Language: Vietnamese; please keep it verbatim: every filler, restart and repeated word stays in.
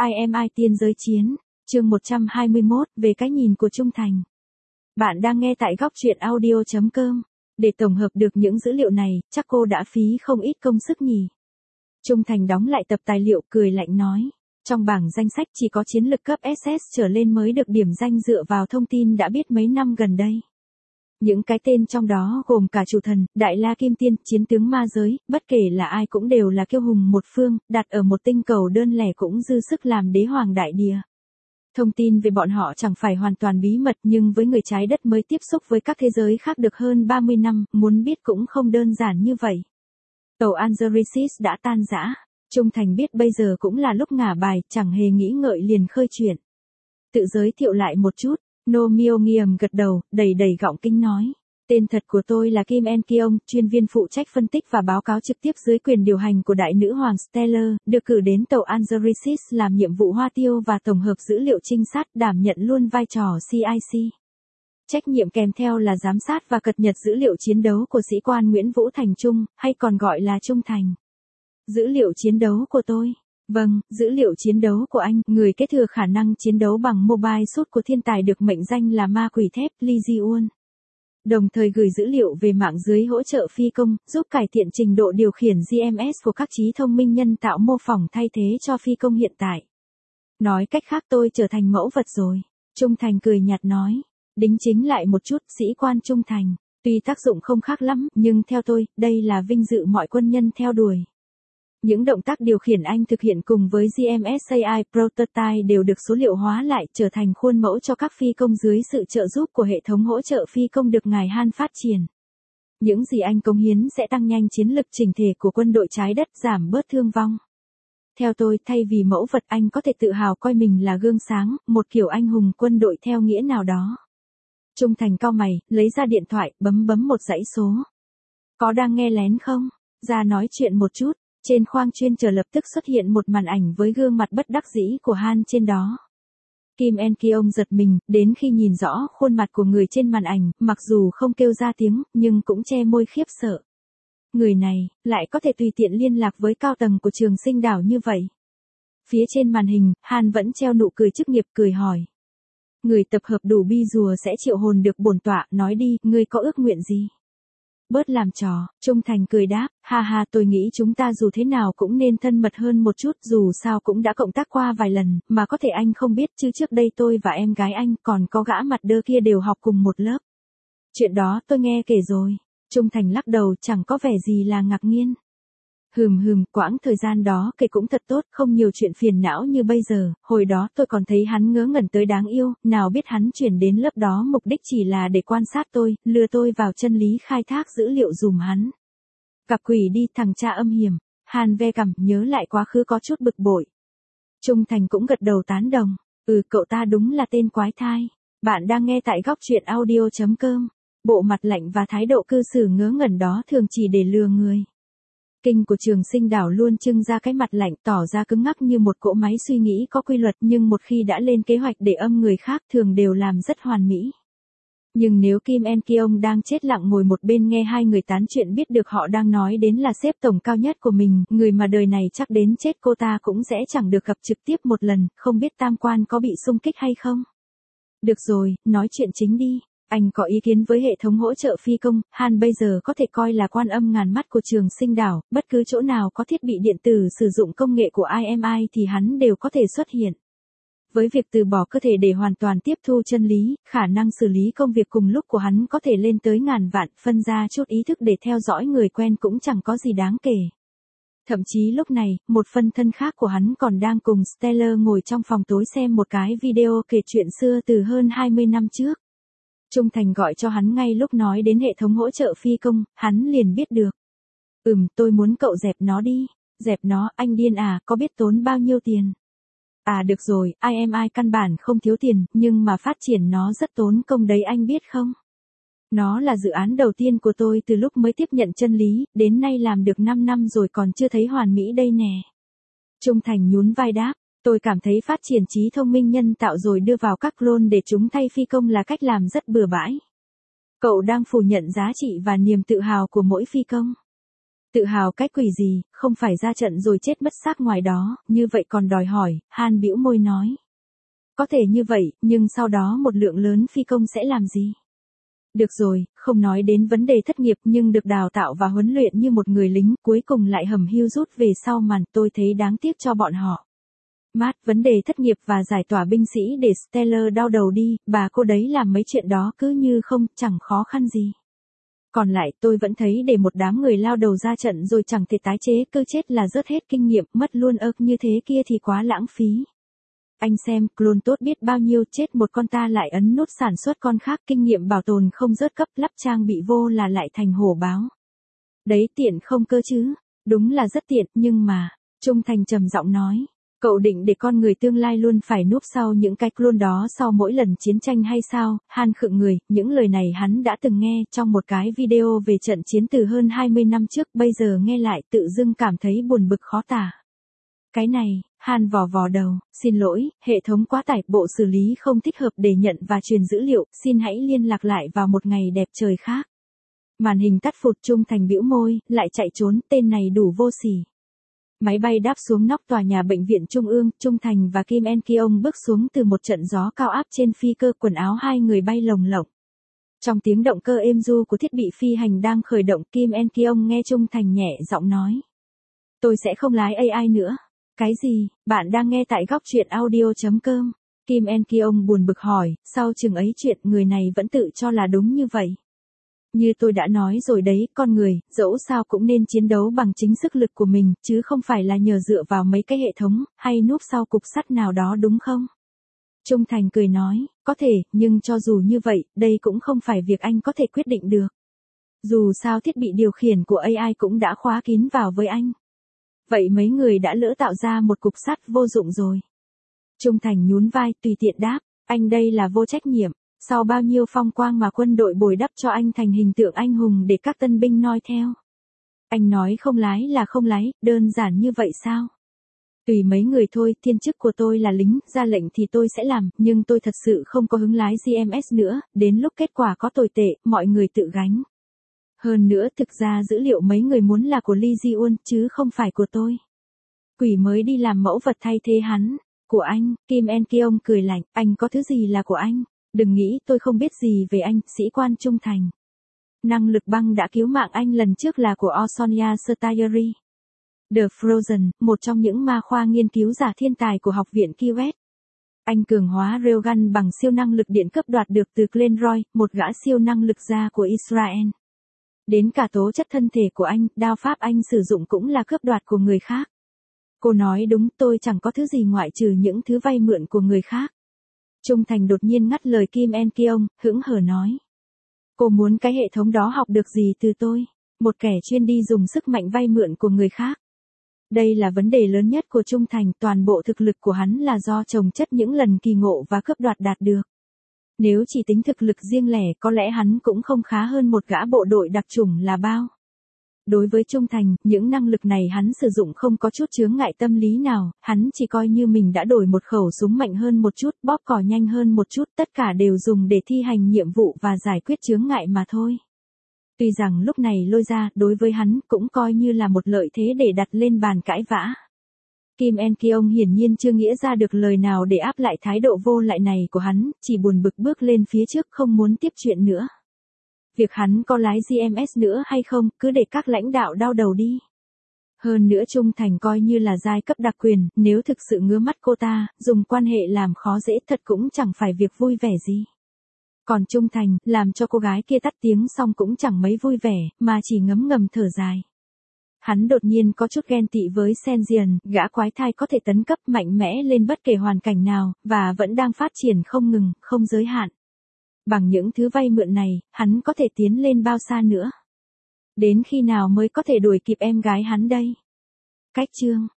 i em i tiên giới chiến, chương một trăm hai mươi mốt, về cái nhìn của Trung Thành. Bạn đang nghe tại góc truyện audio chấm com. Để tổng hợp được những dữ liệu này, chắc cô đã phí không ít công sức nhỉ. Trung Thành đóng lại tập tài liệu cười lạnh nói. Trong bảng danh sách chỉ có chiến lực cấp ét ét trở lên mới được điểm danh dựa vào thông tin đã biết mấy năm gần đây. Những cái tên trong đó gồm cả chủ thần, đại la kim tiên, chiến tướng ma giới, bất kể là ai cũng đều là kiêu hùng một phương, đặt ở một tinh cầu đơn lẻ cũng dư sức làm đế hoàng đại địa. Thông tin về bọn họ chẳng phải hoàn toàn bí mật nhưng với người trái đất mới tiếp xúc với các thế giới khác được hơn ba mươi năm, muốn biết cũng không đơn giản như vậy. Tàu Angeresis đã tan rã. Trung Thành biết bây giờ cũng là lúc ngả bài, chẳng hề nghĩ ngợi liền khơi chuyện. Tự giới thiệu lại một chút, No Mio Nghiềm gật đầu, đầy đầy gọng kinh nói. Tên thật của tôi là Kim En Keong, chuyên viên phụ trách phân tích và báo cáo trực tiếp dưới quyền điều hành của Đại nữ hoàng Stellar, được cử đến tàu Angeresis làm nhiệm vụ hoa tiêu và tổng hợp dữ liệu trinh sát, đảm nhận luôn vai trò xê i xê. Trách nhiệm kèm theo là giám sát và cập nhật dữ liệu chiến đấu của sĩ quan Nguyễn Vũ Thành Trung, hay còn gọi là Trung Thành. Dữ liệu chiến đấu của tôi. Vâng, dữ liệu chiến đấu của anh, người kế thừa khả năng chiến đấu bằng mobile suit của thiên tài được mệnh danh là ma quỷ thép, Lee Ji-won. Đồng thời gửi dữ liệu về mạng dưới hỗ trợ phi công, giúp cải thiện trình độ điều khiển giê em ét của các trí thông minh nhân tạo mô phỏng thay thế cho phi công hiện tại. Nói cách khác tôi trở thành mẫu vật rồi. Trung Thành cười nhạt nói. Đính chính lại một chút, sĩ quan Trung Thành. Tuy tác dụng không khác lắm, nhưng theo tôi, đây là vinh dự mọi quân nhân theo đuổi. Những động tác điều khiển anh thực hiện cùng với giê em ét a i Prototype đều được số liệu hóa lại trở thành khuôn mẫu cho các phi công dưới sự trợ giúp của hệ thống hỗ trợ phi công được ngài Han phát triển. Những gì anh cống hiến sẽ tăng nhanh chiến lực chỉnh thể của quân đội trái đất, giảm bớt thương vong. Theo tôi, thay vì mẫu vật anh có thể tự hào coi mình là gương sáng, một kiểu anh hùng quân đội theo nghĩa nào đó. Trung Thành cau mày, lấy ra điện thoại, bấm bấm một dãy số. Có đang nghe lén không? Ra nói chuyện một chút. Trên khoang chuyên chở lập tức xuất hiện một màn ảnh với gương mặt bất đắc dĩ của Han trên đó. Kim En Keong giật mình, đến khi nhìn rõ khuôn mặt của người trên màn ảnh, mặc dù không kêu ra tiếng, nhưng cũng che môi khiếp sợ. Người này, lại có thể tùy tiện liên lạc với cao tầng của Trường Sinh đảo như vậy. Phía trên màn hình, Han vẫn treo nụ cười chức nghiệp cười hỏi. Người tập hợp đủ bi rùa sẽ triệu hồn được bổn tọa, nói đi, ngươi có ước nguyện gì? Bớt làm trò, Trung Thành cười đáp, ha ha tôi nghĩ chúng ta dù thế nào cũng nên thân mật hơn một chút, dù sao cũng đã cộng tác qua vài lần, mà có thể anh không biết chứ trước đây tôi và em gái anh còn có gã mặt đơ kia đều học cùng một lớp. Chuyện đó tôi nghe kể rồi. Trung Thành lắc đầu, chẳng có vẻ gì là ngạc nhiên. Hừm hừm, quãng thời gian đó kể cũng thật tốt, không nhiều chuyện phiền não như bây giờ, hồi đó tôi còn thấy hắn ngớ ngẩn tới đáng yêu, nào biết hắn chuyển đến lớp đó mục đích chỉ là để quan sát tôi, lừa tôi vào chân lý khai thác dữ liệu dùm hắn. Cặp quỷ đi, thằng cha âm hiểm. Han ve cằm, nhớ lại quá khứ có chút bực bội. Trung Thành cũng gật đầu tán đồng. Ừ, cậu ta đúng là tên quái thai. Bạn đang nghe tại góc truyện audio chấm com. Bộ mặt lạnh và thái độ cư xử ngớ ngẩn đó thường chỉ để lừa người. Kinh của Trường Sinh đảo luôn trưng ra cái mặt lạnh, tỏ ra cứng ngắc như một cỗ máy suy nghĩ có quy luật, nhưng một khi đã lên kế hoạch để âm người khác thường đều làm rất hoàn mỹ. Nhưng nếu Kim En Keong đang chết lặng ngồi một bên nghe hai người tán chuyện biết được họ đang nói đến là sếp tổng cao nhất của mình, người mà đời này chắc đến chết cô ta cũng sẽ chẳng được gặp trực tiếp một lần, không biết tam quan có bị xung kích hay không. Được rồi, nói chuyện chính đi. Anh có ý kiến với hệ thống hỗ trợ phi công, Han bây giờ có thể coi là quan âm ngàn mắt của Trường Sinh đảo, bất cứ chỗ nào có thiết bị điện tử sử dụng công nghệ của i em i thì hắn đều có thể xuất hiện. Với việc từ bỏ cơ thể để hoàn toàn tiếp thu chân lý, khả năng xử lý công việc cùng lúc của hắn có thể lên tới ngàn vạn, phân ra chút ý thức để theo dõi người quen cũng chẳng có gì đáng kể. Thậm chí lúc này, một phân thân khác của hắn còn đang cùng Stellar ngồi trong phòng tối xem một cái video kể chuyện xưa từ hơn hai mươi năm trước. Trung Thành gọi cho hắn ngay lúc nói đến hệ thống hỗ trợ phi công, hắn liền biết được. Ừm, tôi muốn cậu dẹp nó đi. Dẹp nó, anh điên à, có biết tốn bao nhiêu tiền? À được rồi, i em i căn bản không thiếu tiền, nhưng mà phát triển nó rất tốn công đấy anh biết không? Nó là dự án đầu tiên của tôi từ lúc mới tiếp nhận chân lý, đến nay làm được năm năm rồi còn chưa thấy hoàn mỹ đây nè. Trung Thành nhún vai đáp. Tôi cảm thấy phát triển trí thông minh nhân tạo rồi đưa vào các clone để chúng thay phi công là cách làm rất bừa bãi. Cậu đang phủ nhận giá trị và niềm tự hào của mỗi phi công. Tự hào cái quỷ gì, không phải ra trận rồi chết mất xác ngoài đó, như vậy còn đòi hỏi, Han bĩu môi nói. Có thể như vậy, nhưng sau đó một lượng lớn phi công sẽ làm gì? Được rồi, không nói đến vấn đề thất nghiệp nhưng được đào tạo và huấn luyện như một người lính cuối cùng lại hầm hưu rút về sau màn, tôi thấy đáng tiếc cho bọn họ. Matt, vấn đề thất nghiệp và giải tỏa binh sĩ để Stellar đau đầu đi, bà cô đấy làm mấy chuyện đó cứ như không, chẳng khó khăn gì. Còn lại tôi vẫn thấy để một đám người lao đầu ra trận rồi chẳng thể tái chế cơ chết là rớt hết kinh nghiệm, mất luôn ớc như thế kia thì quá lãng phí. Anh xem, clone tốt biết bao nhiêu, chết một con ta lại ấn nút sản xuất con khác, kinh nghiệm bảo tồn không rớt cấp, lắp trang bị vô là lại thành hổ báo. Đấy tiện không cơ chứ? Đúng là rất tiện, nhưng mà, Trung Thành trầm giọng nói, cậu định để con người tương lai luôn phải núp sau những cái clone đó sau mỗi lần chiến tranh hay sao? Han khựng người, những lời này hắn đã từng nghe trong một cái video về trận chiến từ hơn hai mươi năm trước, bây giờ nghe lại tự dưng cảm thấy buồn bực khó tả. Cái này, Han vò vò đầu, xin lỗi, hệ thống quá tải, bộ xử lý không thích hợp để nhận và truyền dữ liệu, xin hãy liên lạc lại vào một ngày đẹp trời khác. Màn hình tắt phụt, Trung Thành bĩu môi, lại chạy trốn, tên này đủ vô sỉ. Máy bay đáp xuống nóc tòa nhà bệnh viện Trung ương, Trung Thành và Kim En Keong bước xuống từ một trận gió cao áp trên phi cơ, quần áo hai người bay lồng lộng. Trong tiếng động cơ êm ru của thiết bị phi hành đang khởi động, Kim En Keong nghe Trung Thành nhẹ giọng nói. Tôi sẽ không lái a i nữa. Cái gì, bạn đang nghe tại góc truyện audio.com. Kim En Keong buồn bực hỏi, sau chừng ấy chuyện người này vẫn tự cho là đúng như vậy. Như tôi đã nói rồi đấy, con người, dẫu sao cũng nên chiến đấu bằng chính sức lực của mình, chứ không phải là nhờ dựa vào mấy cái hệ thống, hay núp sau cục sắt nào đó đúng không? Trung Thành cười nói, có thể, nhưng cho dù như vậy, đây cũng không phải việc anh có thể quyết định được. Dù sao thiết bị điều khiển của a i cũng đã khóa kín vào với anh. Vậy mấy người đã lỡ tạo ra một cục sắt vô dụng rồi. Trung Thành nhún vai, tùy tiện đáp, anh đây là vô trách nhiệm. Sau bao nhiêu phong quang mà quân đội bồi đắp cho anh thành hình tượng anh hùng để các tân binh noi theo. Anh nói không lái là không lái, đơn giản như vậy sao? Tùy mấy người thôi, thiên chức của tôi là lính, ra lệnh thì tôi sẽ làm, nhưng tôi thật sự không có hứng lái giê em ét nữa, đến lúc kết quả có tồi tệ, mọi người tự gánh. Hơn nữa thực ra dữ liệu mấy người muốn là của Lee Ji-un, chứ không phải của tôi. Quỷ mới đi làm mẫu vật thay thế hắn. Của anh, Kim En Keong cười lạnh, anh có thứ gì là của anh? Đừng nghĩ tôi không biết gì về anh, sĩ quan Trung Thành. Năng lực băng đã cứu mạng anh lần trước là của Osonia Stayeri. The Frozen, một trong những ma khoa nghiên cứu giả thiên tài của học viện Kiewet. Anh cường hóa Railgun bằng siêu năng lực điện cấp đoạt được từ Glenroy, một gã siêu năng lực gia của Israel. Đến cả tố chất thân thể của anh, đao pháp anh sử dụng cũng là cướp đoạt của người khác. Cô nói đúng, tôi chẳng có thứ gì ngoại trừ những thứ vay mượn của người khác. Trung Thành đột nhiên ngắt lời Kim En Keong, hững hờ nói. Cô muốn cái hệ thống đó học được gì từ tôi? Một kẻ chuyên đi dùng sức mạnh vay mượn của người khác. Đây là vấn đề lớn nhất của Trung Thành, toàn bộ thực lực của hắn là do chồng chất những lần kỳ ngộ và cướp đoạt đạt được. Nếu chỉ tính thực lực riêng lẻ có lẽ hắn cũng không khá hơn một gã bộ đội đặc chủng là bao. Đối với Trung Thành, những năng lực này hắn sử dụng không có chút chướng ngại tâm lý nào, hắn chỉ coi như mình đã đổi một khẩu súng mạnh hơn một chút, bóp cò nhanh hơn một chút, tất cả đều dùng để thi hành nhiệm vụ và giải quyết chướng ngại mà thôi. Tuy rằng lúc này lôi ra, đối với hắn, cũng coi như là một lợi thế để đặt lên bàn cãi vã. Kim En Keong hiển nhiên chưa nghĩa ra được lời nào để áp lại thái độ vô lại này của hắn, chỉ buồn bực bước lên phía trước không muốn tiếp chuyện nữa. Việc hắn có lái giê em ét nữa hay không, cứ để các lãnh đạo đau đầu đi. Hơn nữa Trung Thành coi như là giai cấp đặc quyền, nếu thực sự ngứa mắt cô ta, dùng quan hệ làm khó dễ thật cũng chẳng phải việc vui vẻ gì. Còn Trung Thành, làm cho cô gái kia tắt tiếng xong cũng chẳng mấy vui vẻ, mà chỉ ngấm ngầm thở dài. Hắn đột nhiên có chút ghen tị với Senzian, gã quái thai có thể tấn cấp mạnh mẽ lên bất kể hoàn cảnh nào, và vẫn đang phát triển không ngừng, không giới hạn. Bằng những thứ vay mượn này, hắn có thể tiến lên bao xa nữa? Đến khi nào mới có thể đuổi kịp em gái hắn đây? Cách chương